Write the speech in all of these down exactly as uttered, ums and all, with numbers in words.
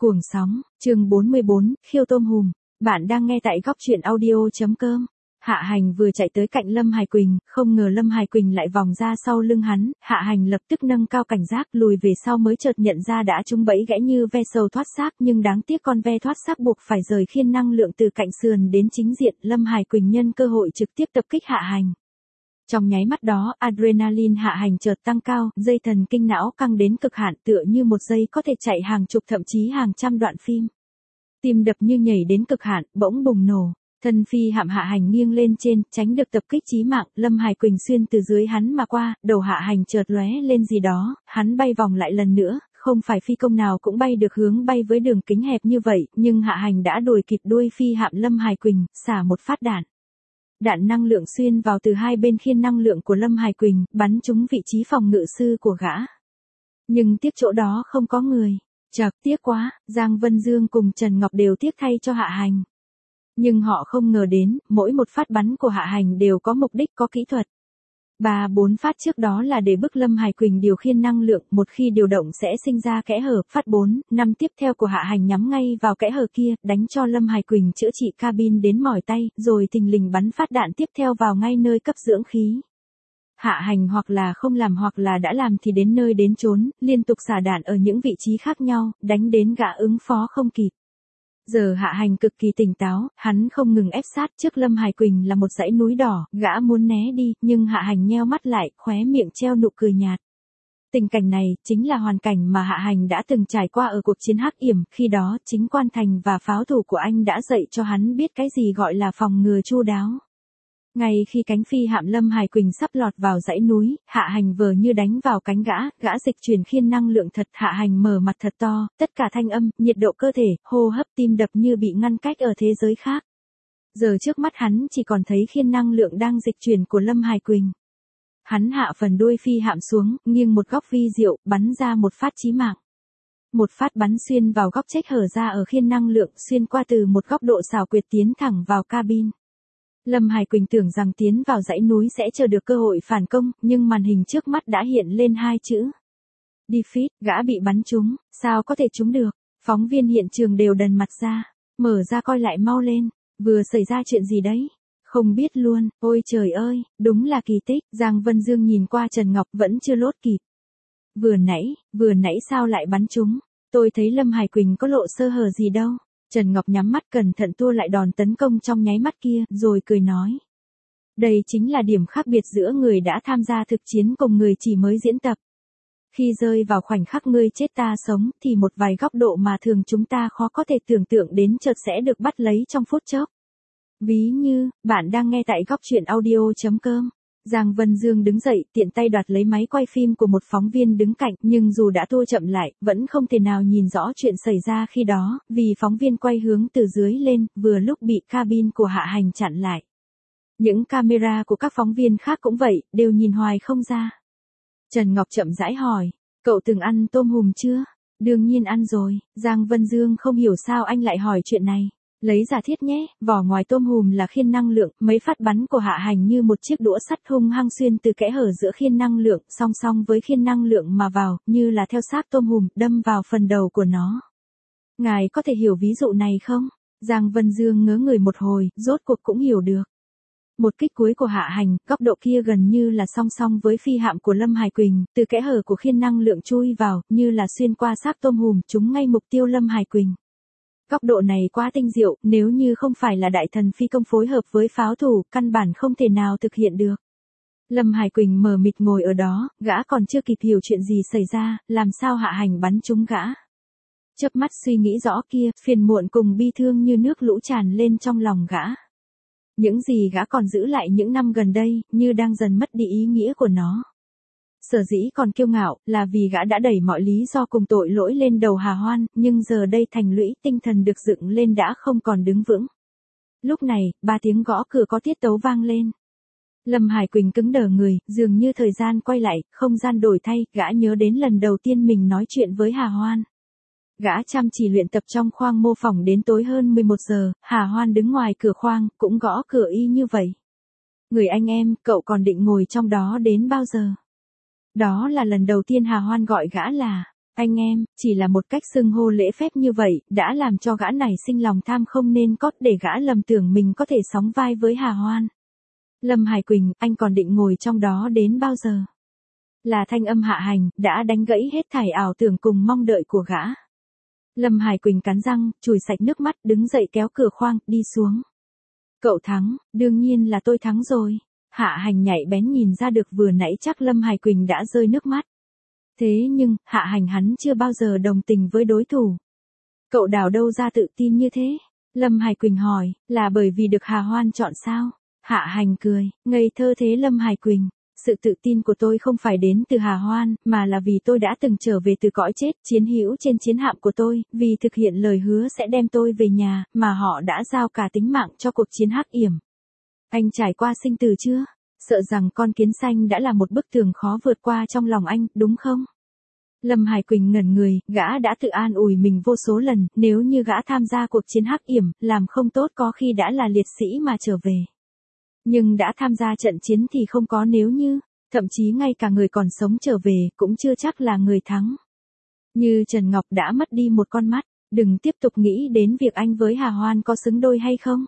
Cuồng sóng, chương bốn mươi bốn, khiêu tôm hùm. Bạn đang nghe tại góc truyện audio.com. Hạ Hành vừa chạy tới cạnh Lâm Hải Quỳnh, không ngờ Lâm Hải Quỳnh lại vòng ra sau lưng hắn, Hạ Hành lập tức nâng cao cảnh giác, lùi về sau mới chợt nhận ra đã trúng bẫy gãy như ve sầu thoát xác, nhưng đáng tiếc con ve thoát xác buộc phải rời khiên năng lượng từ cạnh sườn đến chính diện, Lâm Hải Quỳnh nhân cơ hội trực tiếp tập kích Hạ Hành. Trong nháy mắt đó, adrenaline Hạ Hành chợt tăng cao, dây thần kinh não căng đến cực hạn, tựa như một giây có thể chạy hàng chục thậm chí hàng trăm đoạn phim. Tim đập như nhảy đến cực hạn, bỗng bùng nổ. Thân phi hạm Hạ Hành nghiêng lên trên, tránh được tập kích chí mạng, Lâm Hải Quỳnh xuyên từ dưới hắn mà qua, đầu Hạ Hành chợt lóe lên gì đó, hắn bay vòng lại lần nữa, không phải phi công nào cũng bay được hướng bay với đường kính hẹp như vậy, nhưng Hạ Hành đã đuổi kịp đuôi phi hạm Lâm Hải Quỳnh, xả một phát đạn. Đạn năng lượng xuyên vào từ hai bên khiên năng lượng của Lâm Hải Quỳnh, bắn trúng vị trí phòng ngự sư của gã. Nhưng tiếc chỗ đó không có người. Chật, tiếc quá, Giang Vân Dương cùng Trần Ngọc đều tiếc thay cho Hạ Hành. Nhưng họ không ngờ đến, mỗi một phát bắn của Hạ Hành đều có mục đích, có kỹ thuật. Ba bốn phát trước đó là để bức Lâm Hải Quỳnh điều khiên năng lượng, một khi điều động sẽ sinh ra kẽ hở, phát bốn, năm tiếp theo của Hạ Hành nhắm ngay vào kẽ hở kia, đánh cho Lâm Hải Quỳnh chữa trị cabin đến mỏi tay, rồi thình lình bắn phát đạn tiếp theo vào ngay nơi cấp dưỡng khí. Hạ Hành hoặc là không làm hoặc là đã làm thì đến nơi đến chốn, liên tục xả đạn ở những vị trí khác nhau, đánh đến gã ứng phó không kịp. Giờ Hạ Hành cực kỳ tỉnh táo, hắn không ngừng ép sát, trước Lâm Hải Quỳnh là một dãy núi đỏ, gã muốn né đi, nhưng Hạ Hành nheo mắt lại, khóe miệng treo nụ cười nhạt. Tình cảnh này, chính là hoàn cảnh mà Hạ Hành đã từng trải qua ở cuộc chiến Hắc Yểm, khi đó, chính quan thành và pháo thủ của anh đã dạy cho hắn biết cái gì gọi là phòng ngừa chu đáo. Ngay khi cánh phi hạm Lâm Hải Quỳnh sắp lọt vào dãy núi, Hạ Hành vờ như đánh vào cánh gã, gã dịch chuyển khiên năng lượng thật, Hạ Hành mở mặt thật to, tất cả thanh âm, nhiệt độ cơ thể, hô hấp, tim đập như bị ngăn cách ở thế giới khác. Giờ trước mắt hắn chỉ còn thấy khiên năng lượng đang dịch chuyển của Lâm Hải Quỳnh. Hắn hạ phần đuôi phi hạm xuống, nghiêng một góc vi diệu, bắn ra một phát chí mạng. Một phát bắn xuyên vào góc chếch hở ra ở khiên năng lượng, xuyên qua từ một góc độ xảo quyệt tiến thẳng vào cabin. Lâm Hải Quỳnh tưởng rằng tiến vào dãy núi sẽ chờ được cơ hội phản công, nhưng màn hình trước mắt đã hiện lên hai chữ. Defeat, gã bị bắn trúng, sao có thể trúng được? Phóng viên hiện trường đều đần mặt ra, mở ra coi lại mau lên, vừa xảy ra chuyện gì đấy? Không biết luôn, ôi trời ơi, đúng là kỳ tích, Giang Vân Dương nhìn qua Trần Ngọc vẫn chưa lốt kịp. Vừa nãy, vừa nãy sao lại bắn trúng? Tôi thấy Lâm Hải Quỳnh có lộ sơ hở gì đâu. Trần Ngọc nhắm mắt cẩn thận tua lại đòn tấn công trong nháy mắt kia, rồi cười nói. Đây chính là điểm khác biệt giữa người đã tham gia thực chiến cùng người chỉ mới diễn tập. Khi rơi vào khoảnh khắc ngươi chết ta sống, thì một vài góc độ mà thường chúng ta khó có thể tưởng tượng đến chợt sẽ được bắt lấy trong phút chốc. Ví như, bạn đang nghe tại góc truyện audio.com. Giang Vân Dương đứng dậy, tiện tay đoạt lấy máy quay phim của một phóng viên đứng cạnh, nhưng dù đã tua chậm lại, vẫn không thể nào nhìn rõ chuyện xảy ra khi đó, vì phóng viên quay hướng từ dưới lên, vừa lúc bị cabin của Hạ Hành chặn lại. Những camera của các phóng viên khác cũng vậy, đều nhìn hoài không ra. Trần Ngọc chậm rãi hỏi, cậu từng ăn tôm hùm chưa? Đương nhiên ăn rồi, Giang Vân Dương không hiểu sao anh lại hỏi chuyện này. Lấy giả thiết nhé, vỏ ngoài tôm hùm là khiên năng lượng, mấy phát bắn của Hạ Hành như một chiếc đũa sắt hung hăng xuyên từ kẽ hở giữa khiên năng lượng, song song với khiên năng lượng mà vào, như là theo xác tôm hùm, đâm vào phần đầu của nó. Ngài có thể hiểu ví dụ này không? Giang Vân Dương ngớ người một hồi, rốt cuộc cũng hiểu được. Một kích cuối của Hạ Hành, góc độ kia gần như là song song với phi hạm của Lâm Hải Quỳnh, từ kẽ hở của khiên năng lượng chui vào, như là xuyên qua xác tôm hùm, trúng ngay mục tiêu Lâm Hải Quỳnh. Góc độ này quá tinh diệu, nếu như không phải là đại thần phi công phối hợp với pháo thủ, căn bản không thể nào thực hiện được. Lâm Hải Quỳnh mờ mịt ngồi ở đó, gã còn chưa kịp hiểu chuyện gì xảy ra, làm sao Hạ Hành bắn trúng gã. Chớp mắt suy nghĩ rõ kia, phiền muộn cùng bi thương như nước lũ tràn lên trong lòng gã. Những gì gã còn giữ lại những năm gần đây, như đang dần mất đi ý nghĩa của nó. Sở dĩ còn kiêu ngạo, là vì gã đã đẩy mọi lý do cùng tội lỗi lên đầu Hà Hoan, nhưng giờ đây thành lũy tinh thần được dựng lên đã không còn đứng vững. Lúc này, ba tiếng gõ cửa có tiết tấu vang lên. Lâm Hải Quỳnh cứng đờ người, dường như thời gian quay lại, không gian đổi thay, gã nhớ đến lần đầu tiên mình nói chuyện với Hà Hoan. Gã chăm chỉ luyện tập trong khoang mô phỏng đến tối hơn mười một giờ, Hà Hoan đứng ngoài cửa khoang, cũng gõ cửa y như vậy. Người anh em, cậu còn định ngồi trong đó đến bao giờ? Đó là lần đầu tiên Hà Hoan gọi gã là Anh em, chỉ là một cách xưng hô lễ phép như vậy, đã làm cho gã này sinh lòng tham không nên có, để gã lầm tưởng mình có thể sóng vai với Hà Hoan. Lâm Hải Quỳnh, anh còn định ngồi trong đó đến bao giờ? Là thanh âm Hạ Hành, đã đánh gãy hết thảy ảo tưởng cùng mong đợi của gã. Lâm Hải Quỳnh cắn răng, chùi sạch nước mắt, đứng dậy kéo cửa khoang, đi xuống. Cậu thắng, đương nhiên là tôi thắng rồi. Hạ Hành nhạy bén nhìn ra được vừa nãy chắc Lâm Hải Quỳnh đã rơi nước mắt. Thế nhưng, Hạ Hành hắn chưa bao giờ đồng tình với đối thủ. Cậu đào đâu ra tự tin như thế? Lâm Hải Quỳnh hỏi, là bởi vì được Hà Hoan chọn sao? Hạ Hành cười, ngây thơ thế Lâm Hải Quỳnh. Sự tự tin của tôi không phải đến từ Hà Hoan, mà là vì tôi đã từng trở về từ cõi chết, chiến hữu trên chiến hạm của tôi, vì thực hiện lời hứa sẽ đem tôi về nhà, mà họ đã giao cả tính mạng cho cuộc chiến hắc yểm. Anh trải qua sinh tử chưa? Sợ rằng con kiến xanh đã là một bức tường khó vượt qua trong lòng anh, đúng không? Lâm Hải Quỳnh ngẩn người, gã đã tự an ủi mình vô số lần, nếu như gã tham gia cuộc chiến hắc yểm, làm không tốt có khi đã là liệt sĩ mà trở về. Nhưng đã tham gia trận chiến thì không có nếu như, thậm chí ngay cả người còn sống trở về cũng chưa chắc là người thắng. Như Trần Ngọc đã mất đi một con mắt, đừng tiếp tục nghĩ đến việc anh với Hà Hoan có xứng đôi hay không.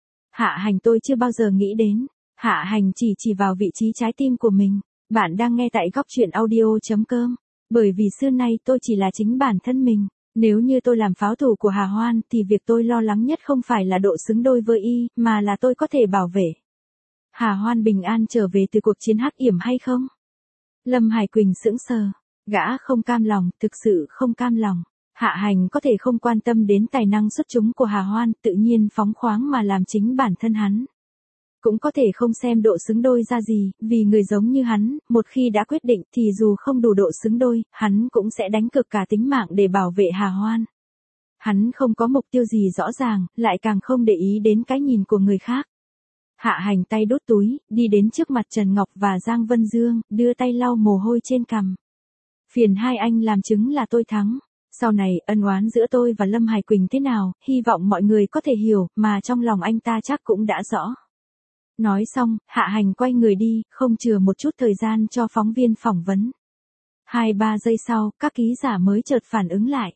Hạ Hành tôi chưa bao giờ nghĩ đến. Hạ Hành chỉ chỉ vào vị trí trái tim của mình. Bạn đang nghe tại góc truyện audio chấm com. Bởi vì xưa nay tôi chỉ là chính bản thân mình. Nếu như tôi làm pháo thủ của Hà Hoan thì việc tôi lo lắng nhất không phải là độ xứng đôi với y, mà là tôi có thể bảo vệ Hà Hoan bình an trở về từ cuộc chiến hắc yểm hay không? Lâm Hải Quỳnh sững sờ. Gã không cam lòng, thực sự không cam lòng. Hạ Hành có thể không quan tâm đến tài năng xuất chúng của Hà Hoan, tự nhiên phóng khoáng mà làm chính bản thân hắn. Cũng có thể không xem độ xứng đôi ra gì, vì người giống như hắn, một khi đã quyết định thì dù không đủ độ xứng đôi, hắn cũng sẽ đánh cược cả tính mạng để bảo vệ Hà Hoan. Hắn không có mục tiêu gì rõ ràng, lại càng không để ý đến cái nhìn của người khác. Hạ Hành tay đút túi, đi đến trước mặt Trần Ngọc và Giang Vân Dương, đưa tay lau mồ hôi trên cằm. Phiền hai anh làm chứng là tôi thắng. Sau này, ân oán giữa tôi và Lâm Hải Quỳnh thế nào, hy vọng mọi người có thể hiểu, mà trong lòng anh ta chắc cũng đã rõ. Nói xong, Hạ Hành quay người đi, không chừa một chút thời gian cho phóng viên phỏng vấn. Hai ba giây sau, các ký giả mới chợt phản ứng lại.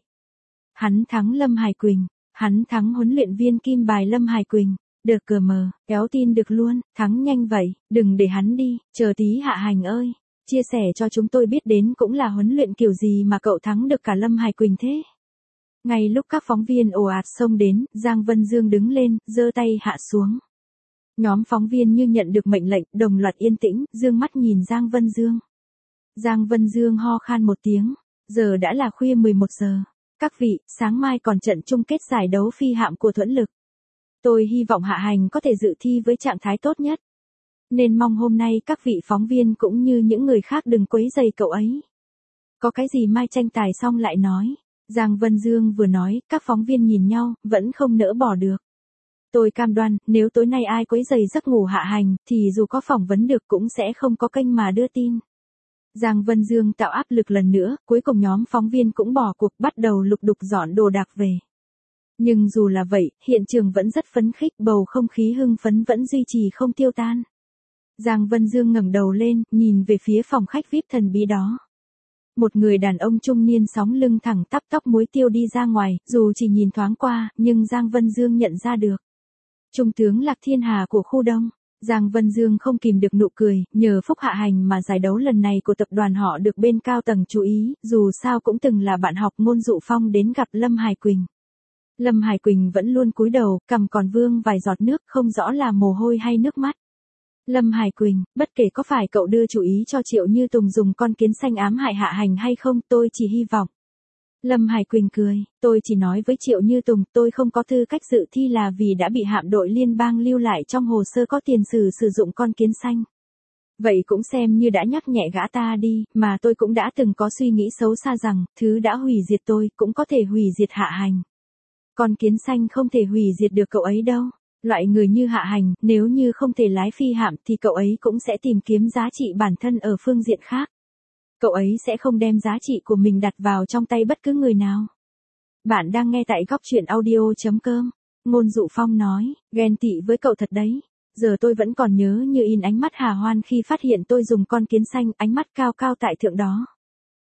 Hắn thắng Lâm Hải Quỳnh. Hắn thắng huấn luyện viên kim bài Lâm Hải Quỳnh. Được cờ mờ, kéo tin được luôn, thắng nhanh vậy, đừng để hắn đi, chờ tí Hạ Hành ơi. Chia sẻ cho chúng tôi biết đến cũng là huấn luyện kiểu gì mà cậu thắng được cả Lâm Hải Quỳnh thế. Ngay lúc các phóng viên ồ ạt xông đến, Giang Vân Dương đứng lên, giơ tay hạ xuống. Nhóm phóng viên như nhận được mệnh lệnh, đồng loạt yên tĩnh, dương mắt nhìn Giang Vân Dương. Giang Vân Dương ho khan một tiếng, giờ đã là khuya mười một giờ. Các vị, sáng mai còn trận chung kết giải đấu phi hạm của Thuẫn Lực. Tôi hy vọng Hạ Hành có thể dự thi với trạng thái tốt nhất. Nên mong hôm nay các vị phóng viên cũng như những người khác đừng quấy rầy cậu ấy. Có cái gì mai tranh tài xong lại nói. Giang Vân Dương vừa nói, các phóng viên nhìn nhau, vẫn không nỡ bỏ được. Tôi cam đoan, nếu tối nay ai quấy rầy giấc ngủ Hạ Hành, thì dù có phỏng vấn được cũng sẽ không có kênh mà đưa tin. Giang Vân Dương tạo áp lực lần nữa, cuối cùng nhóm phóng viên cũng bỏ cuộc, bắt đầu lục đục dọn đồ đạc về. Nhưng dù là vậy, hiện trường vẫn rất phấn khích, bầu không khí hưng phấn vẫn duy trì không tiêu tan. Giang Vân Dương ngẩng đầu lên, nhìn về phía phòng khách vi ai pi thần bí đó. Một người đàn ông trung niên sóng lưng thẳng tắp, tóc muối tiêu đi ra ngoài, dù chỉ nhìn thoáng qua, nhưng Giang Vân Dương nhận ra được. Trung tướng Lạc Thiên Hà của khu Đông. Giang Vân Dương không kìm được nụ cười, nhờ phúc Hạ Hành mà giải đấu lần này của tập đoàn họ được bên cao tầng chú ý, dù sao cũng từng là bạn học Ngôn Dụ Phong đến gặp Lâm Hải Quỳnh. Lâm Hải Quỳnh vẫn luôn cúi đầu, cằm còn vương vài giọt nước, không rõ là mồ hôi hay nước mắt. Lâm Hải Quỳnh, bất kể có phải cậu đưa chủ ý cho Triệu Như Tùng dùng con kiến xanh ám hại Hạ Hành hay không, tôi chỉ hy vọng. Lâm Hải Quỳnh cười, tôi chỉ nói với Triệu Như Tùng, tôi không có tư cách dự thi là vì đã bị hạm đội liên bang lưu lại trong hồ sơ có tiền sử sử dụng con kiến xanh. Vậy cũng xem như đã nhắc nhẹ gã ta đi, mà tôi cũng đã từng có suy nghĩ xấu xa rằng, thứ đã hủy diệt tôi, cũng có thể hủy diệt Hạ Hành. Con kiến xanh không thể hủy diệt được cậu ấy đâu. Loại người như Hạ Hành, nếu như không thể lái phi hạm thì cậu ấy cũng sẽ tìm kiếm giá trị bản thân ở phương diện khác. Cậu ấy sẽ không đem giá trị của mình đặt vào trong tay bất cứ người nào. Bạn đang nghe tại góc truyện audio chấm com. Ngôn Dụ Phong nói, ghen tị với cậu thật đấy. Giờ tôi vẫn còn nhớ như in ánh mắt Hà Hoan khi phát hiện tôi dùng con kiến xanh, ánh mắt cao cao tại thượng đó.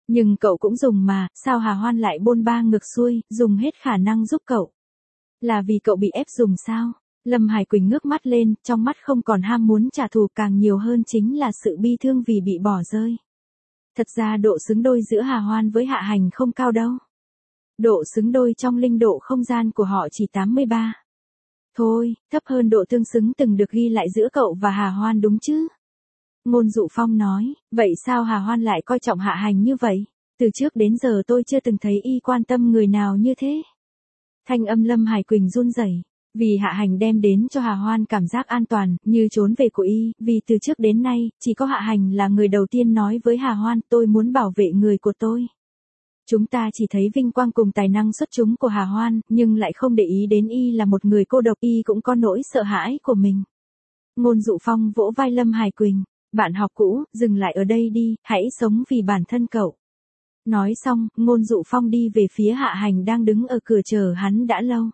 Nhưng cậu cũng dùng mà, sao Hà Hoan lại bôn ba ngược xuôi, dùng hết khả năng giúp cậu? Là vì cậu bị ép dùng sao? Lâm Hải Quỳnh ngước mắt lên, trong mắt không còn ham muốn trả thù, càng nhiều hơn chính là sự bi thương vì bị bỏ rơi. Thật ra độ xứng đôi giữa Hà Hoan với Hạ Hành không cao đâu. Độ xứng đôi trong linh độ không gian của họ chỉ tám mươi ba. Thôi, thấp hơn độ tương xứng từng được ghi lại giữa cậu và Hà Hoan đúng chứ? Ngôn Dụ Phong nói, vậy sao Hà Hoan lại coi trọng Hạ Hành như vậy? Từ trước đến giờ tôi chưa từng thấy y quan tâm người nào như thế. Thanh âm Lâm Hải Quỳnh run rẩy, vì Hạ Hành đem đến cho Hà Hoan cảm giác an toàn, như trốn về của y, vì từ trước đến nay, chỉ có Hạ Hành là người đầu tiên nói với Hà Hoan, tôi muốn bảo vệ người của tôi. Chúng ta chỉ thấy vinh quang cùng tài năng xuất chúng của Hà Hoan, nhưng lại không để ý đến y là một người cô độc, y cũng có nỗi sợ hãi của mình. Ngôn Dụ Phong vỗ vai Lâm Hải Quỳnh, bạn học cũ, dừng lại ở đây đi, hãy sống vì bản thân cậu. Nói xong, Ngôn Dụ Phong đi về phía Hạ Hành đang đứng ở cửa chờ hắn đã lâu.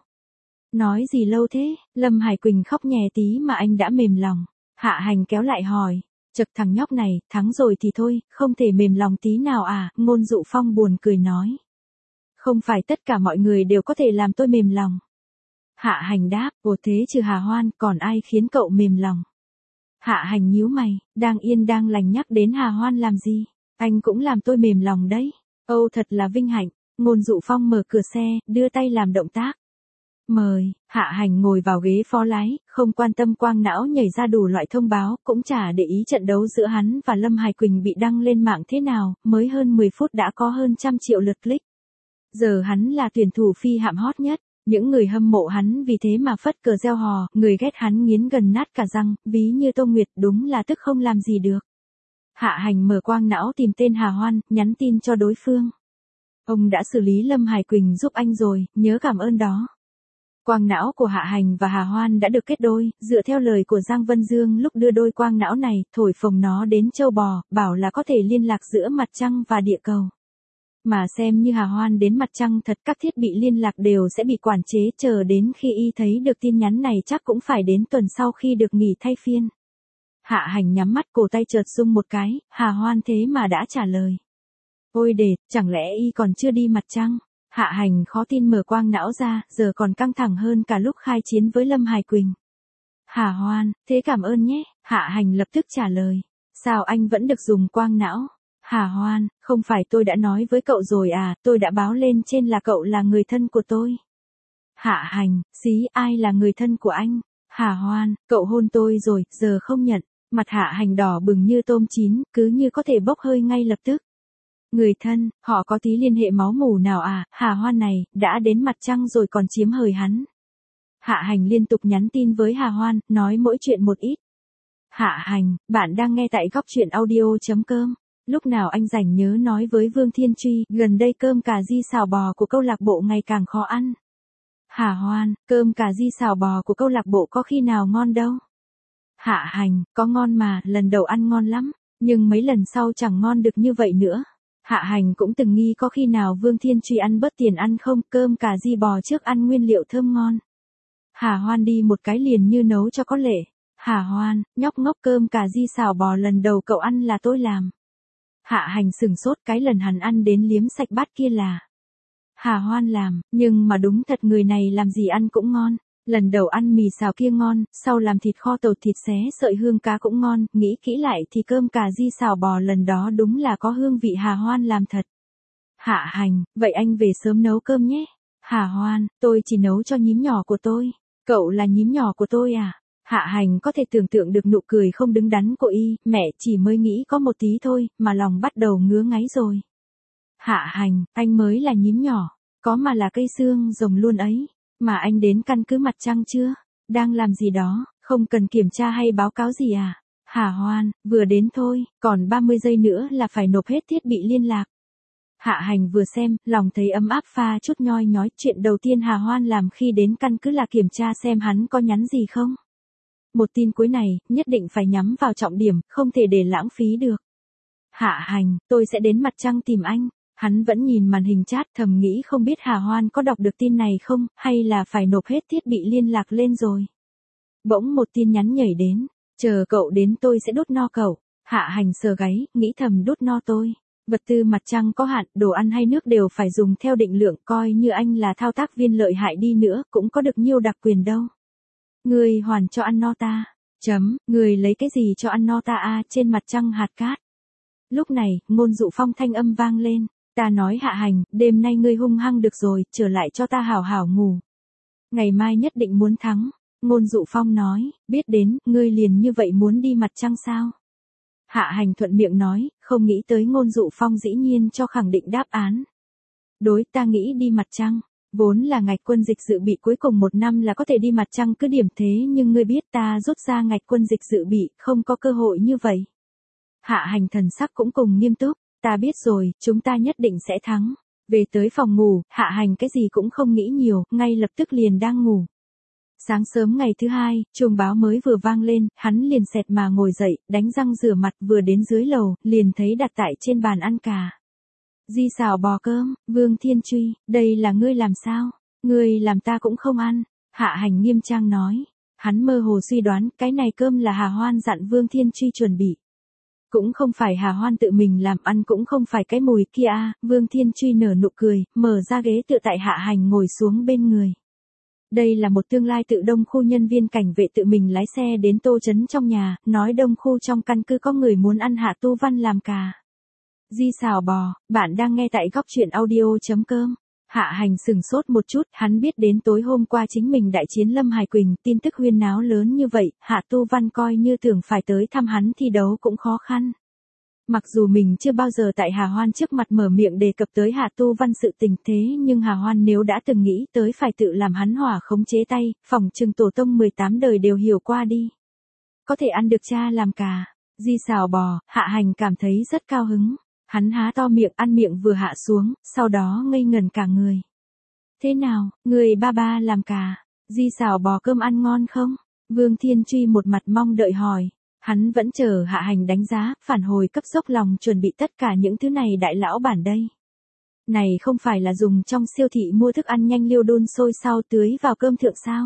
Nói gì lâu thế? Lâm Hải Quỳnh khóc nhè tí mà anh đã mềm lòng. Hạ Hành kéo lại hỏi, chật thằng nhóc này, thắng rồi thì thôi, không thể mềm lòng tí nào à? Ngôn Dụ Phong buồn cười nói. Không phải tất cả mọi người đều có thể làm tôi mềm lòng. Hạ Hành đáp, ồ thế trừ Hà Hoan, còn ai khiến cậu mềm lòng? Hạ Hành nhíu mày, đang yên đang lành nhắc đến Hà Hoan làm gì? Anh cũng làm tôi mềm lòng đấy. Âu thật là vinh hạnh. Ngôn Dụ Phong mở cửa xe, đưa tay làm động tác. Mời. Hạ Hành ngồi vào ghế phó lái, không quan tâm quang não nhảy ra đủ loại thông báo, cũng chả để ý trận đấu giữa hắn và Lâm Hải Quỳnh bị đăng lên mạng thế nào, mới hơn mười phút đã có hơn trăm triệu lượt click. Giờ hắn là tuyển thủ phi hạm hot nhất, những người hâm mộ hắn vì thế mà phất cờ reo hò, người ghét hắn nghiến gần nát cả răng, ví như Tô Nguyệt, đúng là tức không làm gì được. Hạ Hành mở quang não tìm tên Hà Hoan, nhắn tin cho đối phương. Ông đã xử lý Lâm Hải Quỳnh giúp anh rồi, nhớ cảm ơn đó. Quang não của Hạ Hành và Hà Hoan đã được kết đôi, dựa theo lời của Giang Vân Dương lúc đưa đôi quang não này, thổi phồng nó đến châu bò, bảo là có thể liên lạc giữa mặt trăng và địa cầu. Mà xem như Hà Hoan đến mặt trăng thật, các thiết bị liên lạc đều sẽ bị quản chế, chờ đến khi y thấy được tin nhắn này chắc cũng phải đến tuần sau khi được nghỉ thay phiên. Hạ Hành nhắm mắt, cổ tay chợt rung một cái, Hà Hoan thế mà đã trả lời. Ôi đệt, chẳng lẽ y còn chưa đi mặt trăng? Hạ Hành khó tin mở quang não ra, giờ còn căng thẳng hơn cả lúc khai chiến với Lâm Hải Quỳnh. Hà Hoan, thế cảm ơn nhé. Hạ Hành lập tức trả lời. Sao anh vẫn được dùng quang não? Hà Hoan, không phải tôi đã nói với cậu rồi à, tôi đã báo lên trên là cậu là người thân của tôi. Hạ Hành, xí, ai là người thân của anh? Hà Hoan, cậu hôn tôi rồi, giờ không nhận. Mặt Hạ Hành đỏ bừng như tôm chín, cứ như có thể bốc hơi ngay lập tức. Người thân, họ có tí liên hệ máu mủ nào à? Hà Hoan này, đã đến mặt trăng rồi còn chiếm hời hắn. Hạ Hành liên tục nhắn tin với Hà Hoan, nói mỗi chuyện một ít. Hạ Hành, bạn đang nghe tại góc truyện audio.com. Lúc nào anh rảnh nhớ nói với Vương Thiên Truy, gần đây cơm cà ri xào bò của câu lạc bộ ngày càng khó ăn. Hà Hoan, cơm cà ri xào bò của câu lạc bộ có khi nào ngon đâu. Hạ Hành, có ngon mà, lần đầu ăn ngon lắm, nhưng mấy lần sau chẳng ngon được như vậy nữa. Hạ Hành cũng từng nghi có khi nào Vương Thiên Truy ăn bớt tiền ăn không, cơm cà ri bò trước ăn nguyên liệu thơm ngon. Hà Hoan đi một cái liền như nấu cho có lệ. Hà Hoan, nhóc ngốc, cơm cà ri xào bò lần đầu cậu ăn là tôi làm. Hạ Hành sừng sốt, cái lần hắn ăn đến liếm sạch bát kia là Hà Hoan làm, nhưng mà đúng thật người này làm gì ăn cũng ngon. Lần đầu ăn mì xào kia ngon, sau làm thịt kho tàu thịt xé sợi hương cá cũng ngon, nghĩ kỹ lại thì cơm cà ri xào bò lần đó đúng là có hương vị Hà Hoan làm thật. Hạ Hành, vậy anh về sớm nấu cơm nhé. Hà Hoan, tôi chỉ nấu cho nhím nhỏ của tôi. Cậu là nhím nhỏ của tôi à? Hạ Hành có thể tưởng tượng được nụ cười không đứng đắn của y, mẹ chỉ mới nghĩ có một tí thôi, mà lòng bắt đầu ngứa ngáy rồi. Hạ Hành, anh mới là nhím nhỏ, có mà là cây xương rồng luôn ấy. Mà anh đến căn cứ mặt trăng chưa? Đang làm gì đó, không cần kiểm tra hay báo cáo gì à? Hà Hoan, vừa đến thôi, còn ba mươi giây nữa là phải nộp hết thiết bị liên lạc. Hạ Hành vừa xem, lòng thấy ấm áp pha chút nhoi nhói, chuyện đầu tiên Hà Hoan làm khi đến căn cứ là kiểm tra xem hắn có nhắn gì không. Một tin cuối này, nhất định phải nhắm vào trọng điểm, không thể để lãng phí được. Hạ Hành, tôi sẽ đến mặt trăng tìm anh. Hắn vẫn nhìn màn hình chat, thầm nghĩ không biết Hà Hoan có đọc được tin này không, hay là phải nộp hết thiết bị liên lạc lên rồi. Bỗng một tin nhắn nhảy đến, chờ cậu đến tôi sẽ đút no cậu. Hạ Hành sờ gáy, nghĩ thầm đút no tôi. Vật tư mặt trăng có hạn, đồ ăn hay nước đều phải dùng theo định lượng, coi như anh là thao tác viên lợi hại đi nữa, cũng có được nhiêu đặc quyền đâu. Ngươi hoàn cho ăn no ta. Chấm, ngươi lấy cái gì cho ăn no ta a, trên mặt trăng hạt cát. Lúc này, Ngôn Dụ Phong thanh âm vang lên. Ta nói Hạ Hành, đêm nay ngươi hung hăng được rồi, trở lại cho ta hảo hảo ngủ. Ngày mai nhất định muốn thắng. Ngôn Dụ Phong nói, biết đến, ngươi liền như vậy muốn đi mặt trăng sao? Hạ Hành thuận miệng nói, không nghĩ tới Ngôn Dụ Phong dĩ nhiên cho khẳng định đáp án. Đối, ta nghĩ đi mặt trăng. Vốn là ngạch quân dịch dự bị cuối cùng một năm là có thể đi mặt trăng cứ điểm thế, nhưng ngươi biết ta rút ra ngạch quân dịch dự bị, không có cơ hội như vậy. Hạ Hành thần sắc cũng cùng nghiêm túc, ta biết rồi, chúng ta nhất định sẽ thắng. Về tới phòng ngủ, Hạ Hành cái gì cũng không nghĩ nhiều, ngay lập tức liền đang ngủ. Sáng sớm ngày thứ hai, chuông báo mới vừa vang lên, hắn liền xẹt mà ngồi dậy, đánh răng rửa mặt, vừa đến dưới lầu, liền thấy đặt tại trên bàn ăn cà ri xào bò cơm. Vương Thiên Truy, đây là ngươi làm sao? Ngươi làm ta cũng không ăn. Hạ Hành nghiêm trang nói. Hắn mơ hồ suy đoán, cái này cơm là Hà Hoan dặn Vương Thiên Truy chuẩn bị. Cũng không phải Hà Hoan tự mình làm ăn, cũng không phải cái mùi kia a. Vương Thiên Truy nở nụ cười, mở ra ghế tựa tại Hạ Hành ngồi xuống bên người. Đây là một tương lai tự Đông khu nhân viên cảnh vệ tự mình lái xe đến Tô Trấn trong nhà, nói Đông khu trong căn cứ có người muốn ăn Hạ Tu Văn làm cà ri xào bò. Bạn đang nghe tại góc truyện audio.com. Hạ Hành sừng sốt một chút, hắn biết đến tối hôm qua chính mình đại chiến Lâm Hải Quỳnh, tin tức huyên náo lớn như vậy, Hạ Tu Văn coi như tưởng phải tới thăm hắn thi đấu cũng khó khăn. Mặc dù mình chưa bao giờ tại Hà Hoan trước mặt mở miệng đề cập tới Hạ Tu Văn sự tình, thế nhưng Hà Hoan nếu đã từng nghĩ tới phải tự làm hắn hỏa khống chế tay, phỏng chừng tổ tông mười tám đời đều hiểu qua đi. Có thể ăn được cha làm cà ri xào bò, Hạ Hành cảm thấy rất cao hứng. Hắn há to miệng ăn, miệng vừa hạ xuống, sau đó ngây ngẩn cả người. Thế nào, người ba ba làm cà ri xào bò cơm ăn ngon không? Vương Thiên Truy một mặt mong đợi hỏi. Hắn vẫn chờ Hạ Hành đánh giá, phản hồi cấp dốc lòng chuẩn bị tất cả những thứ này đại lão bản đây. Này không phải là dùng trong siêu thị mua thức ăn nhanh liêu đun sôi sau tưới vào cơm thượng sao?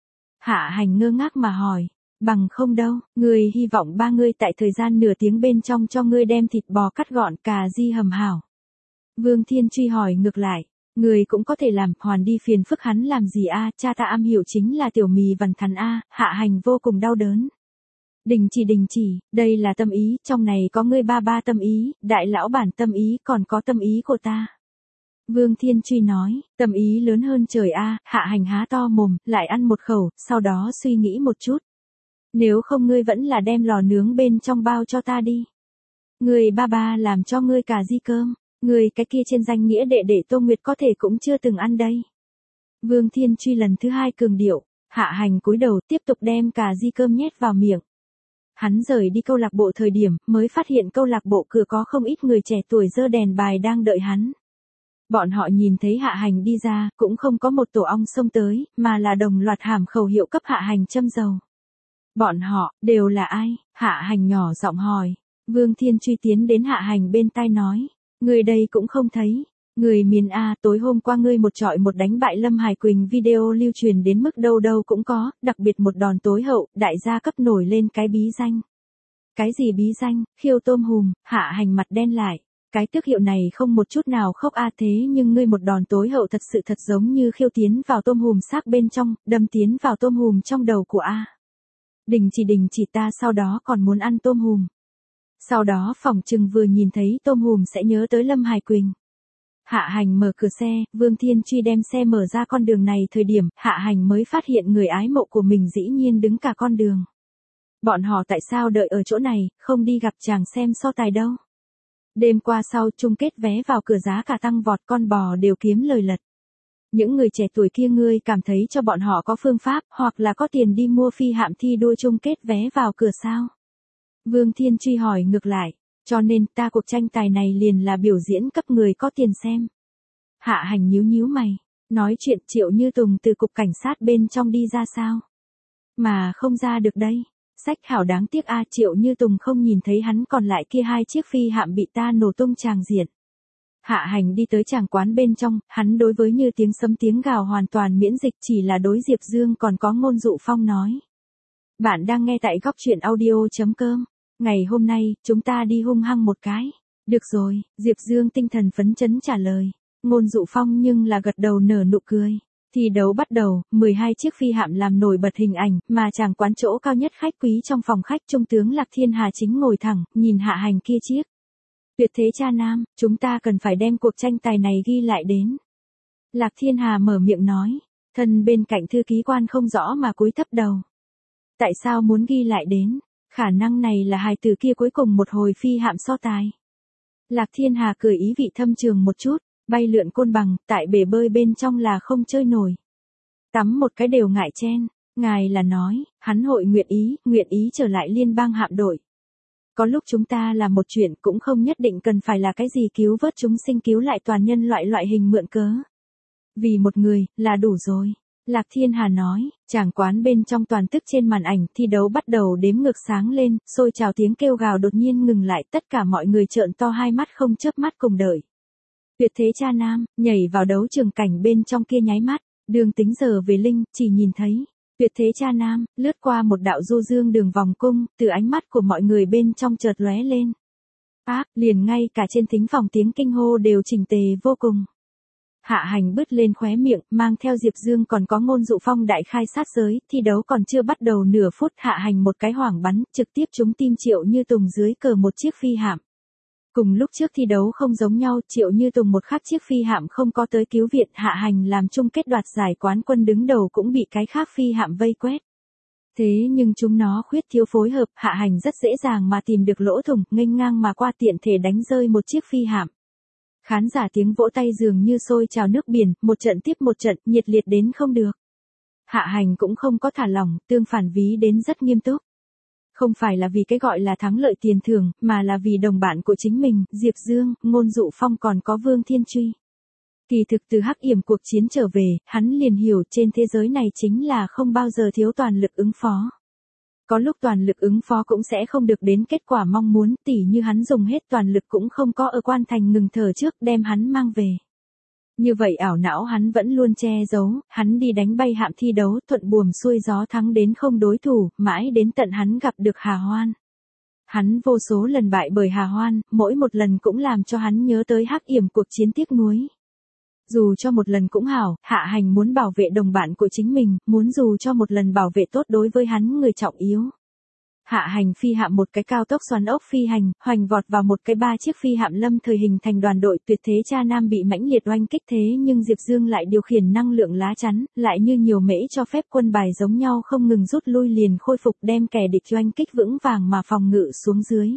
Hạ Hành ngơ ngác mà hỏi. Bằng không đâu, ngươi hy vọng ba ngươi tại thời gian nửa tiếng bên trong cho ngươi đem thịt bò cắt gọn, cà ri hầm hảo. Vương Thiên Truy hỏi ngược lại, ngươi cũng có thể làm, hoàn đi phiền phức hắn làm gì a? Cha ta am hiểu chính là tiểu mì vằn thắn a. Hạ Hành vô cùng đau đớn. Đình chỉ đình chỉ, đây là tâm ý, trong này có ngươi ba ba tâm ý, đại lão bản tâm ý, còn có tâm ý của ta. Vương Thiên Truy nói, tâm ý lớn hơn trời a. Hạ Hành há to mồm, lại ăn một khẩu, sau đó suy nghĩ một chút. Nếu không ngươi vẫn là đem lò nướng bên trong bao cho ta đi. Ngươi ba ba làm cho ngươi cà ri cơm, ngươi cái kia trên danh nghĩa đệ đệ Tô Nguyệt có thể cũng chưa từng ăn đây. Vương Thiên Truy lần thứ hai cường điệu, Hạ Hành cúi đầu tiếp tục đem cà ri cơm nhét vào miệng. Hắn rời đi câu lạc bộ thời điểm, mới phát hiện câu lạc bộ cửa có không ít người trẻ tuổi giơ đèn bài đang đợi hắn. Bọn họ nhìn thấy Hạ Hành đi ra, cũng không có một tổ ong xông tới, mà là đồng loạt hàm khẩu hiệu cấp Hạ Hành châm dầu. Bọn họ, đều là ai? Hạ Hành nhỏ giọng hỏi. Vương Thiên Truy tiến đến Hạ Hành bên tai nói. Người đây cũng không thấy. Người miền A, tối hôm qua ngươi một trọi một đánh bại Lâm Hải Quỳnh, video lưu truyền đến mức đâu đâu cũng có, đặc biệt một đòn tối hậu, đại gia cấp nổi lên cái bí danh. Cái gì bí danh? Khiêu tôm hùm. Hạ Hành mặt đen lại. Cái tước hiệu này không một chút nào khốc a, thế nhưng ngươi một đòn tối hậu thật sự thật giống như khiêu tiến vào tôm hùm xác bên trong, đâm tiến vào tôm hùm trong đầu của A. Đình chỉ đình chỉ, ta sau đó còn muốn ăn tôm hùm. Sau đó phỏng chừng vừa nhìn thấy tôm hùm sẽ nhớ tới Lâm Hải Quỳnh. Hạ Hành mở cửa xe, Vương Thiên Truy đem xe mở ra con đường này thời điểm, Hạ Hành mới phát hiện người ái mộ của mình dĩ nhiên đứng cả con đường. Bọn họ tại sao đợi ở chỗ này, không đi gặp chàng xem so tài đâu. Đêm qua sau chung kết vé vào cửa giá cả tăng vọt, con bò đều kiếm lời lật. Những người trẻ tuổi kia ngươi cảm thấy cho bọn họ có phương pháp, hoặc là có tiền đi mua phi hạm thi đua chung kết vé vào cửa sao? Vương Thiên Truy hỏi ngược lại, cho nên ta cuộc tranh tài này liền là biểu diễn cấp người có tiền xem. Hạ Hành nhíu nhíu mày, nói chuyện Triệu Như Tùng từ cục cảnh sát bên trong đi ra sao? Mà không ra được đây. Sách hảo đáng tiếc a, Triệu Như Tùng không nhìn thấy hắn còn lại kia hai chiếc phi hạm bị ta nổ tung tràng diện. Hạ Hành đi tới tràng quán bên trong, hắn đối với như tiếng sấm tiếng gào hoàn toàn miễn dịch, chỉ là đối Diệp Dương còn có Ngôn Dụ Phong nói. Bạn đang nghe tại góc truyện audio.com. Ngày hôm nay, chúng ta đi hung hăng một cái. Được rồi, Diệp Dương tinh thần phấn chấn trả lời. Ngôn Dụ Phong nhưng là gật đầu nở nụ cười. Thi đấu bắt đầu, mười hai chiếc phi hạm làm nổi bật hình ảnh, mà chàng quán chỗ cao nhất khách quý trong phòng khách Trung tướng Lạc Thiên Hà chính ngồi thẳng, nhìn Hạ Hành kia chiếc. Tuyệt thế cha nam, chúng ta cần phải đem cuộc tranh tài này ghi lại đến. Lạc Thiên Hà mở miệng nói, thân bên cạnh thư ký quan không rõ mà cúi thấp đầu. Tại sao muốn ghi lại đến? Khả năng này là hài tử kia cuối cùng một hồi phi hạm so tài. Lạc Thiên Hà cười ý vị thâm trường một chút, bay lượn côn bằng, tại bể bơi bên trong là không chơi nổi. Tắm một cái đều ngại chen, ngài là nói, hắn hội nguyện ý, nguyện ý trở lại liên bang hạm đội. Có lúc chúng ta làm một chuyện cũng không nhất định cần phải là cái gì cứu vớt chúng sinh cứu lại toàn nhân loại loại hình mượn cớ. Vì một người, là đủ rồi. Lạc Thiên Hà nói, chàng quán bên trong toàn tức trên màn ảnh thi đấu bắt đầu đếm ngược sáng lên, xôi trào tiếng kêu gào đột nhiên ngừng lại, tất cả mọi người trợn to hai mắt không chớp mắt cùng đợi. Tuyệt thế cha nam, nhảy vào đấu trường cảnh bên trong kia nháy mắt, đường tính giờ về linh, chỉ nhìn thấy. Tuyệt thế cha nam, lướt qua một đạo du dương đường vòng cung, từ ánh mắt của mọi người bên trong chợt lóe lên. Ác, liền ngay cả trên thính phòng tiếng kinh hô đều chỉnh tề vô cùng. Hạ Hành bứt lên khóe miệng, mang theo Diệp Dương còn có Ngôn Dụ Phong đại khai sát giới, thi đấu còn chưa bắt đầu nửa phút, Hạ Hành một cái hoảng bắn, trực tiếp trúng tim Triệu Như Tùng dưới cờ một chiếc phi hạm. Cùng lúc trước thi đấu không giống nhau, Triệu Như Tùng một khác chiếc phi hạm không có tới cứu viện, Hạ Hành làm chung kết đoạt giải quán quân đứng đầu cũng bị cái khác phi hạm vây quét. Thế nhưng chúng nó khuyết thiếu phối hợp, Hạ Hành rất dễ dàng mà tìm được lỗ thủng, nghênh ngang mà qua tiện thể đánh rơi một chiếc phi hạm. Khán giả tiếng vỗ tay dường như sôi trào nước biển, một trận tiếp một trận, nhiệt liệt đến không được. Hạ Hành cũng không có thả lỏng, tương phản ví đến rất nghiêm túc. Không phải là vì cái gọi là thắng lợi tiền thưởng, mà là vì đồng bạn của chính mình, Diệp Dương, Ngôn Dụ Phong còn có Vương Thiên Truy. Kỳ thực từ hắc yểm cuộc chiến trở về, hắn liền hiểu trên thế giới này chính là không bao giờ thiếu toàn lực ứng phó. Có lúc toàn lực ứng phó cũng sẽ không được đến kết quả mong muốn, tỉ như hắn dùng hết toàn lực cũng không có ở quan thành ngừng thở trước đem hắn mang về. Như vậy ảo não hắn vẫn luôn che giấu, hắn đi đánh bay hạm thi đấu, thuận buồm xuôi gió thắng đến không đối thủ, mãi đến tận hắn gặp được Hà Hoan. Hắn vô số lần bại bởi Hà Hoan, mỗi một lần cũng làm cho hắn nhớ tới hắc yểm cuộc chiến tiếc nuối. Dù cho một lần cũng hảo, Hạ Hành muốn bảo vệ đồng bạn của chính mình, muốn dù cho một lần bảo vệ tốt đối với hắn người trọng yếu. Hạ Hành phi hạm một cái cao tốc xoắn ốc phi hành, hoành vọt vào một cái ba chiếc phi hạm lâm thời hình thành đoàn đội, tuyệt thế cha nam bị mãnh liệt oanh kích thế nhưng Diệp Dương lại điều khiển năng lượng lá chắn, lại như nhiều mễ cho phép quân bài giống nhau không ngừng rút lui liền khôi phục đem kẻ địch oanh kích vững vàng mà phòng ngự xuống dưới.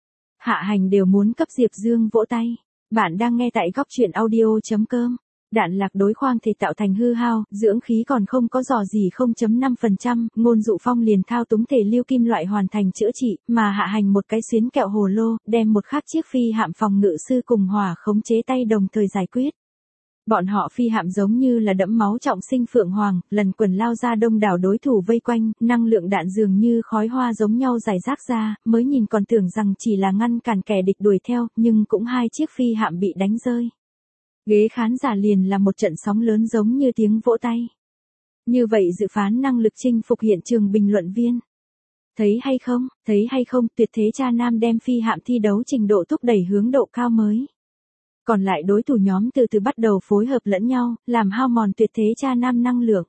Hạ Hành đều muốn cấp Diệp Dương vỗ tay. Bạn đang nghe tại góc truyện audio chấm com. Đạn lạc đối khoang thể tạo thành hư hao, dưỡng khí còn không có dò gì không phẩy năm phần trăm, Ngôn Dụ Phong liền thao túng thể lưu kim loại hoàn thành chữa trị, mà Hạ Hành một cái xuyến kẹo hồ lô, đem một khác chiếc phi hạm phòng ngự sư cùng hỏa khống chế tay đồng thời giải quyết. Bọn họ phi hạm giống như là đẫm máu trọng sinh phượng hoàng, lần quần lao ra đông đảo đối thủ vây quanh, năng lượng đạn dường như khói hoa giống nhau rải rác ra, mới nhìn còn tưởng rằng chỉ là ngăn cản kẻ địch đuổi theo, nhưng cũng hai chiếc phi hạm bị đánh rơi. Ghế khán giả liền là một trận sóng lớn giống như tiếng vỗ tay. Như vậy dự phán năng lực chinh phục hiện trường bình luận viên. Thấy hay không, thấy hay không, tuyệt thế cha nam đem phi hạm thi đấu trình độ thúc đẩy hướng độ cao mới. Còn lại đối thủ nhóm từ từ bắt đầu phối hợp lẫn nhau, làm hao mòn tuyệt thế cha nam năng lượng.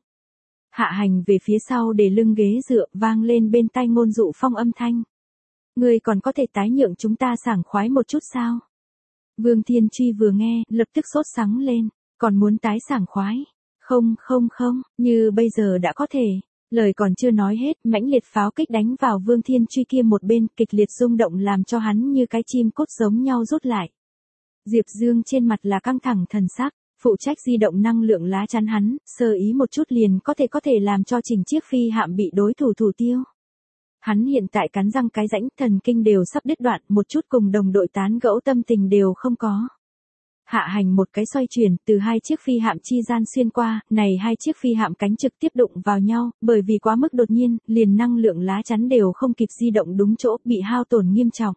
Hạ Hành về phía sau để lưng ghế dựa, vang lên bên tai Ngôn Dụ Phong âm thanh. Ngươi còn có thể tái nhượng chúng ta sảng khoái một chút sao? Vương Thiên Truy vừa nghe, lập tức sốt sắng lên, còn muốn tái sảng khoái. Không không không, như bây giờ đã có thể. Lời còn chưa nói hết, mãnh liệt pháo kích đánh vào Vương Thiên Truy kia một bên, kịch liệt rung động làm cho hắn như cái chim cốt giống nhau rút lại. Diệp Dương trên mặt là căng thẳng thần sắc, phụ trách di động năng lượng lá chắn hắn, sơ ý một chút liền có thể có thể làm cho chỉnh chiếc phi hạm bị đối thủ thủ tiêu. Hắn hiện tại cắn răng cái rãnh, thần kinh đều sắp đứt đoạn, một chút cùng đồng đội tán gẫu tâm tình đều không có. Hạ Hành một cái xoay chuyển, từ hai chiếc phi hạm chi gian xuyên qua, này hai chiếc phi hạm cánh trực tiếp đụng vào nhau, bởi vì quá mức đột nhiên, liền năng lượng lá chắn đều không kịp di động đúng chỗ, bị hao tổn nghiêm trọng.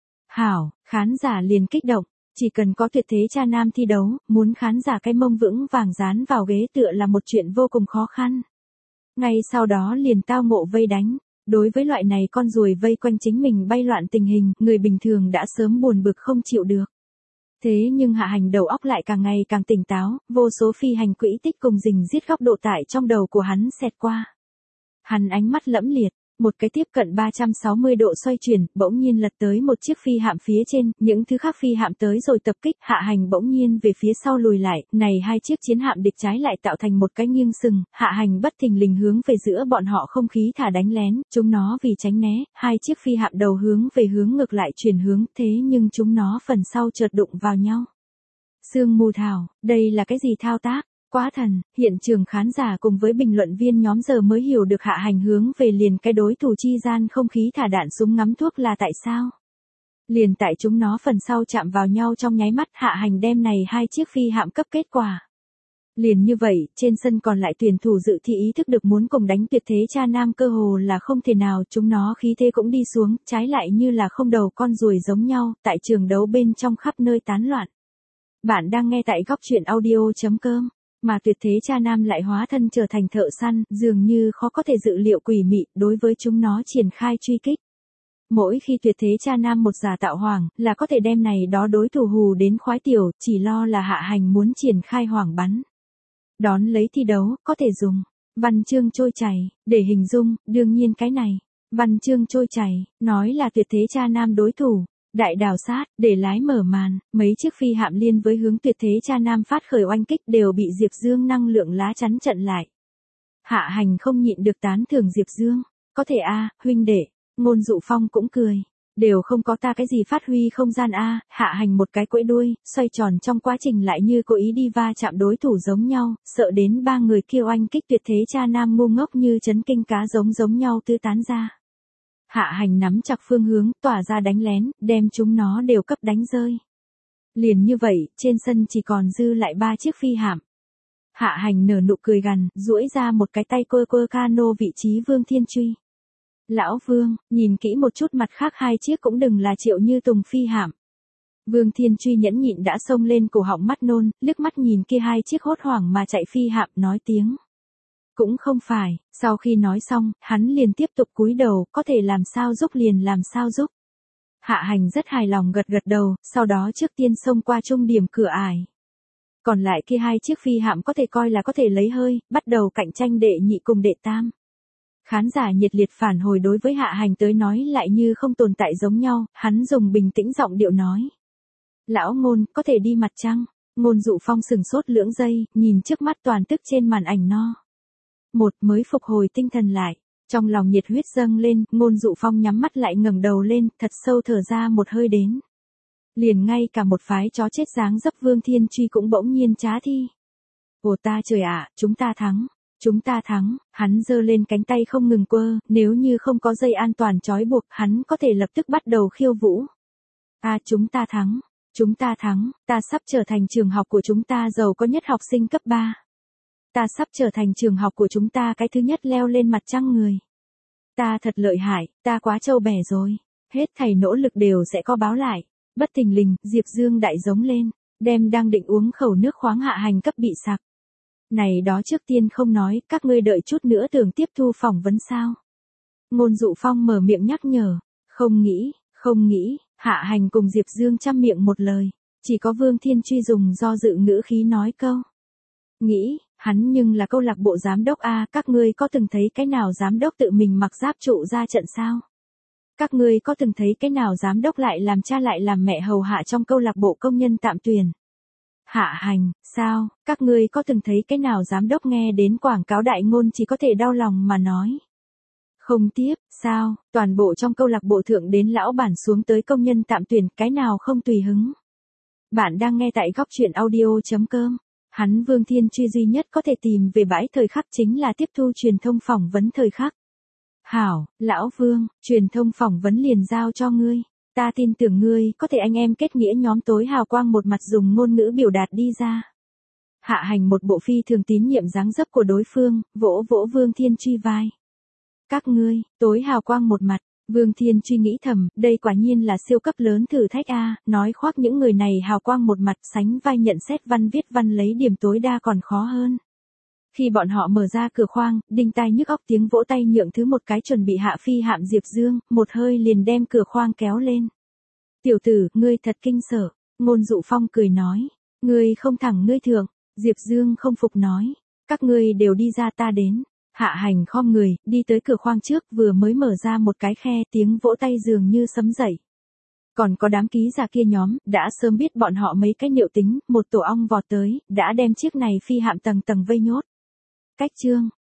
Hảo, khán giả liền kích động, chỉ cần có tuyệt thế cha nam thi đấu, muốn khán giả cái mông vững vàng dán vào ghế tựa là một chuyện vô cùng khó khăn. Ngay sau đó liền tao ngộ vây đánh. Đối với loại này con ruồi vây quanh chính mình bay loạn tình hình, người bình thường đã sớm buồn bực không chịu được. Thế nhưng Hạ Hành đầu óc lại càng ngày càng tỉnh táo, vô số phi hành quỹ tích cùng rình giết góc độ tại trong đầu của hắn xẹt qua. Hắn ánh mắt lẫm liệt, một cái tiếp cận ba trăm sáu mươi độ xoay chuyển, bỗng nhiên lật tới một chiếc phi hạm phía trên, những thứ khác phi hạm tới rồi tập kích, Hạ Hành bỗng nhiên về phía sau lùi lại, này hai chiếc chiến hạm địch trái lại tạo thành một cái nghiêng sừng, Hạ Hành bất thình lình hướng về giữa bọn họ không khí thả đánh lén, chúng nó vì tránh né, hai chiếc phi hạm đầu hướng về hướng ngược lại chuyển hướng, thế nhưng chúng nó phần sau chợt đụng vào nhau. Sương mù thảo, đây là cái gì thao tác? Quá thần, hiện trường khán giả cùng với bình luận viên nhóm giờ mới hiểu được Hạ Hành hướng về liền cái đối thủ chi gian không khí thả đạn súng ngắm thuốc là tại sao. Liền tại chúng nó phần sau chạm vào nhau trong nháy mắt, Hạ Hành đem này hai chiếc phi hạm cấp kết quả. Liền như vậy, trên sân còn lại tuyển thủ dự thi ý thức được muốn cùng đánh tuyệt thế cha nam cơ hồ là không thể nào, chúng nó khí thế cũng đi xuống, trái lại như là không đầu con ruồi giống nhau, tại trường đấu bên trong khắp nơi tán loạn. Bạn đang nghe tại góc truyện audio chấm com. Mà tuyệt thế cha nam lại hóa thân trở thành thợ săn, dường như khó có thể dự liệu quỷ mị, đối với chúng nó triển khai truy kích. Mỗi khi tuyệt thế cha nam một giả tạo hoàng, là có thể đem này đó đối thủ hù đến khoái tiểu, chỉ lo là Hạ Hành muốn triển khai hoàng bắn. Đón lấy thi đấu, có thể dùng văn chương trôi chảy, để hình dung, đương nhiên cái này, văn chương trôi chảy, nói là tuyệt thế cha nam đối thủ. Đại đào sát, để lái mở màn, mấy chiếc phi hạm liên với hướng tuyệt thế cha nam phát khởi oanh kích đều bị Diệp Dương năng lượng lá chắn trận lại. Hạ Hành không nhịn được tán thưởng Diệp Dương, có thể a, huynh đệ, Ngôn Dụ Phong cũng cười, đều không có ta cái gì phát huy không gian a, Hạ Hành một cái quẫy đuôi, xoay tròn trong quá trình lại như cố ý đi va chạm đối thủ giống nhau, sợ đến ba người kia oanh kích tuyệt thế cha nam ngu ngốc như chấn kinh cá giống giống nhau tứ tán ra. Hạ Hành nắm chặt phương hướng, tỏa ra đánh lén, đem chúng nó đều cấp đánh rơi. Liền như vậy, trên sân chỉ còn dư lại ba chiếc phi hạm. Hạ Hành nở nụ cười gằn, duỗi ra một cái tay quơ quơ cano vị trí Vương Thiên Truy. Lão Vương, nhìn kỹ một chút mặt khác hai chiếc cũng đừng là Triệu Như Tùng phi hạm. Vương Thiên Truy nhẫn nhịn đã xông lên cổ họng mắt nôn, liếc mắt nhìn kia hai chiếc hốt hoảng mà chạy phi hạm nói tiếng. Cũng không phải, sau khi nói xong, hắn liền tiếp tục cúi đầu, có thể làm sao giúp liền làm sao giúp. Hạ Hành rất hài lòng gật gật đầu, sau đó trước tiên xông qua trung điểm cửa ải. Còn lại kia hai chiếc phi hạm có thể coi là có thể lấy hơi, bắt đầu cạnh tranh đệ nhị cùng đệ tam. Khán giả nhiệt liệt phản hồi đối với Hạ Hành tới nói lại như không tồn tại giống nhau, hắn dùng bình tĩnh giọng điệu nói. Lão Ngôn, có thể đi mặt trăng. Ngôn Dụ Phong sừng sốt lưỡng giây, nhìn trước mắt toàn tức trên màn ảnh no. Một mới phục hồi tinh thần lại, trong lòng nhiệt huyết dâng lên, Ngôn Dụ Phong nhắm mắt lại ngẩng đầu lên, thật sâu thở ra một hơi đến. Liền ngay cả một phái chó chết dáng dấp Vương Thiên Truy cũng bỗng nhiên trá thi. Ồ ta trời ạ, chúng ta thắng, chúng ta thắng, hắn giơ lên cánh tay không ngừng quơ, nếu như không có dây an toàn trói buộc, hắn có thể lập tức bắt đầu khiêu vũ. À chúng ta thắng, chúng ta thắng, ta sắp trở thành trường học của chúng ta giàu có nhất học sinh cấp ba. Ta sắp trở thành trường học của chúng ta cái thứ nhất leo lên mặt trăng người. Ta thật lợi hại, ta quá trâu bẻ rồi. Hết thảy nỗ lực đều sẽ có báo lại. Bất thình lình, Diệp Dương đại giống lên, đem đang định uống khẩu nước khoáng Hạ Hành cấp bị sặc. Này đó trước tiên không nói, các ngươi đợi chút nữa tưởng tiếp thu phỏng vấn sao. Ngôn Dụ Phong mở miệng nhắc nhở, không nghĩ, không nghĩ, Hạ Hành cùng Diệp Dương chăm miệng một lời, chỉ có Vương Thiên Truy dùng do dự ngữ khí nói câu. Nghĩ, hắn nhưng là câu lạc bộ giám đốc a, các ngươi có từng thấy cái nào giám đốc tự mình mặc giáp trụ ra trận sao? Các ngươi có từng thấy cái nào giám đốc lại làm cha lại làm mẹ hầu hạ trong câu lạc bộ công nhân tạm tuyển? Hạ Hành, sao, các ngươi có từng thấy cái nào giám đốc nghe đến quảng cáo đại ngôn chỉ có thể đau lòng mà nói? Không tiếp, sao, toàn bộ trong câu lạc bộ thượng đến lão bản xuống tới công nhân tạm tuyển, cái nào không tùy hứng? Bạn đang nghe tại góc truyện audio chấm com. Hắn Vương Thiên Truy duy nhất có thể tìm về bãi thời khắc chính là tiếp thu truyền thông phỏng vấn thời khắc. Hảo, lão Vương, truyền thông phỏng vấn liền giao cho ngươi. Ta tin tưởng ngươi có thể anh em kết nghĩa nhóm tối hào quang một mặt dùng ngôn ngữ biểu đạt đi ra. Hạ Hành một bộ phi thường tín nhiệm dáng dấp của đối phương, vỗ vỗ Vương Thiên Truy vai. Các ngươi, tối hào quang một mặt. Vương Thiên Truy nghĩ thầm, đây quả nhiên là siêu cấp lớn thử thách a, nói khoác những người này hào quang một mặt sánh vai nhận xét văn viết văn lấy điểm tối đa còn khó hơn. Khi bọn họ mở ra cửa khoang, đinh tai nhức óc tiếng vỗ tay nhượng thứ một cái chuẩn bị hạ phi hạm Diệp Dương, một hơi liền đem cửa khoang kéo lên. Tiểu tử, ngươi thật kinh sợ, Ngôn Dụ Phong cười nói. Ngươi không thẳng ngươi thượng, Diệp Dương không phục nói. Các ngươi đều đi ra ta đến. Hạ Hành khom người, đi tới cửa khoang trước vừa mới mở ra một cái khe tiếng vỗ tay dường như sấm dậy. Còn có đám ký giả kia nhóm, đã sớm biết bọn họ mấy cái liệu tính, một tổ ong vọt tới, đã đem chiếc này phi hạm tầng tầng vây nhốt. Cách chương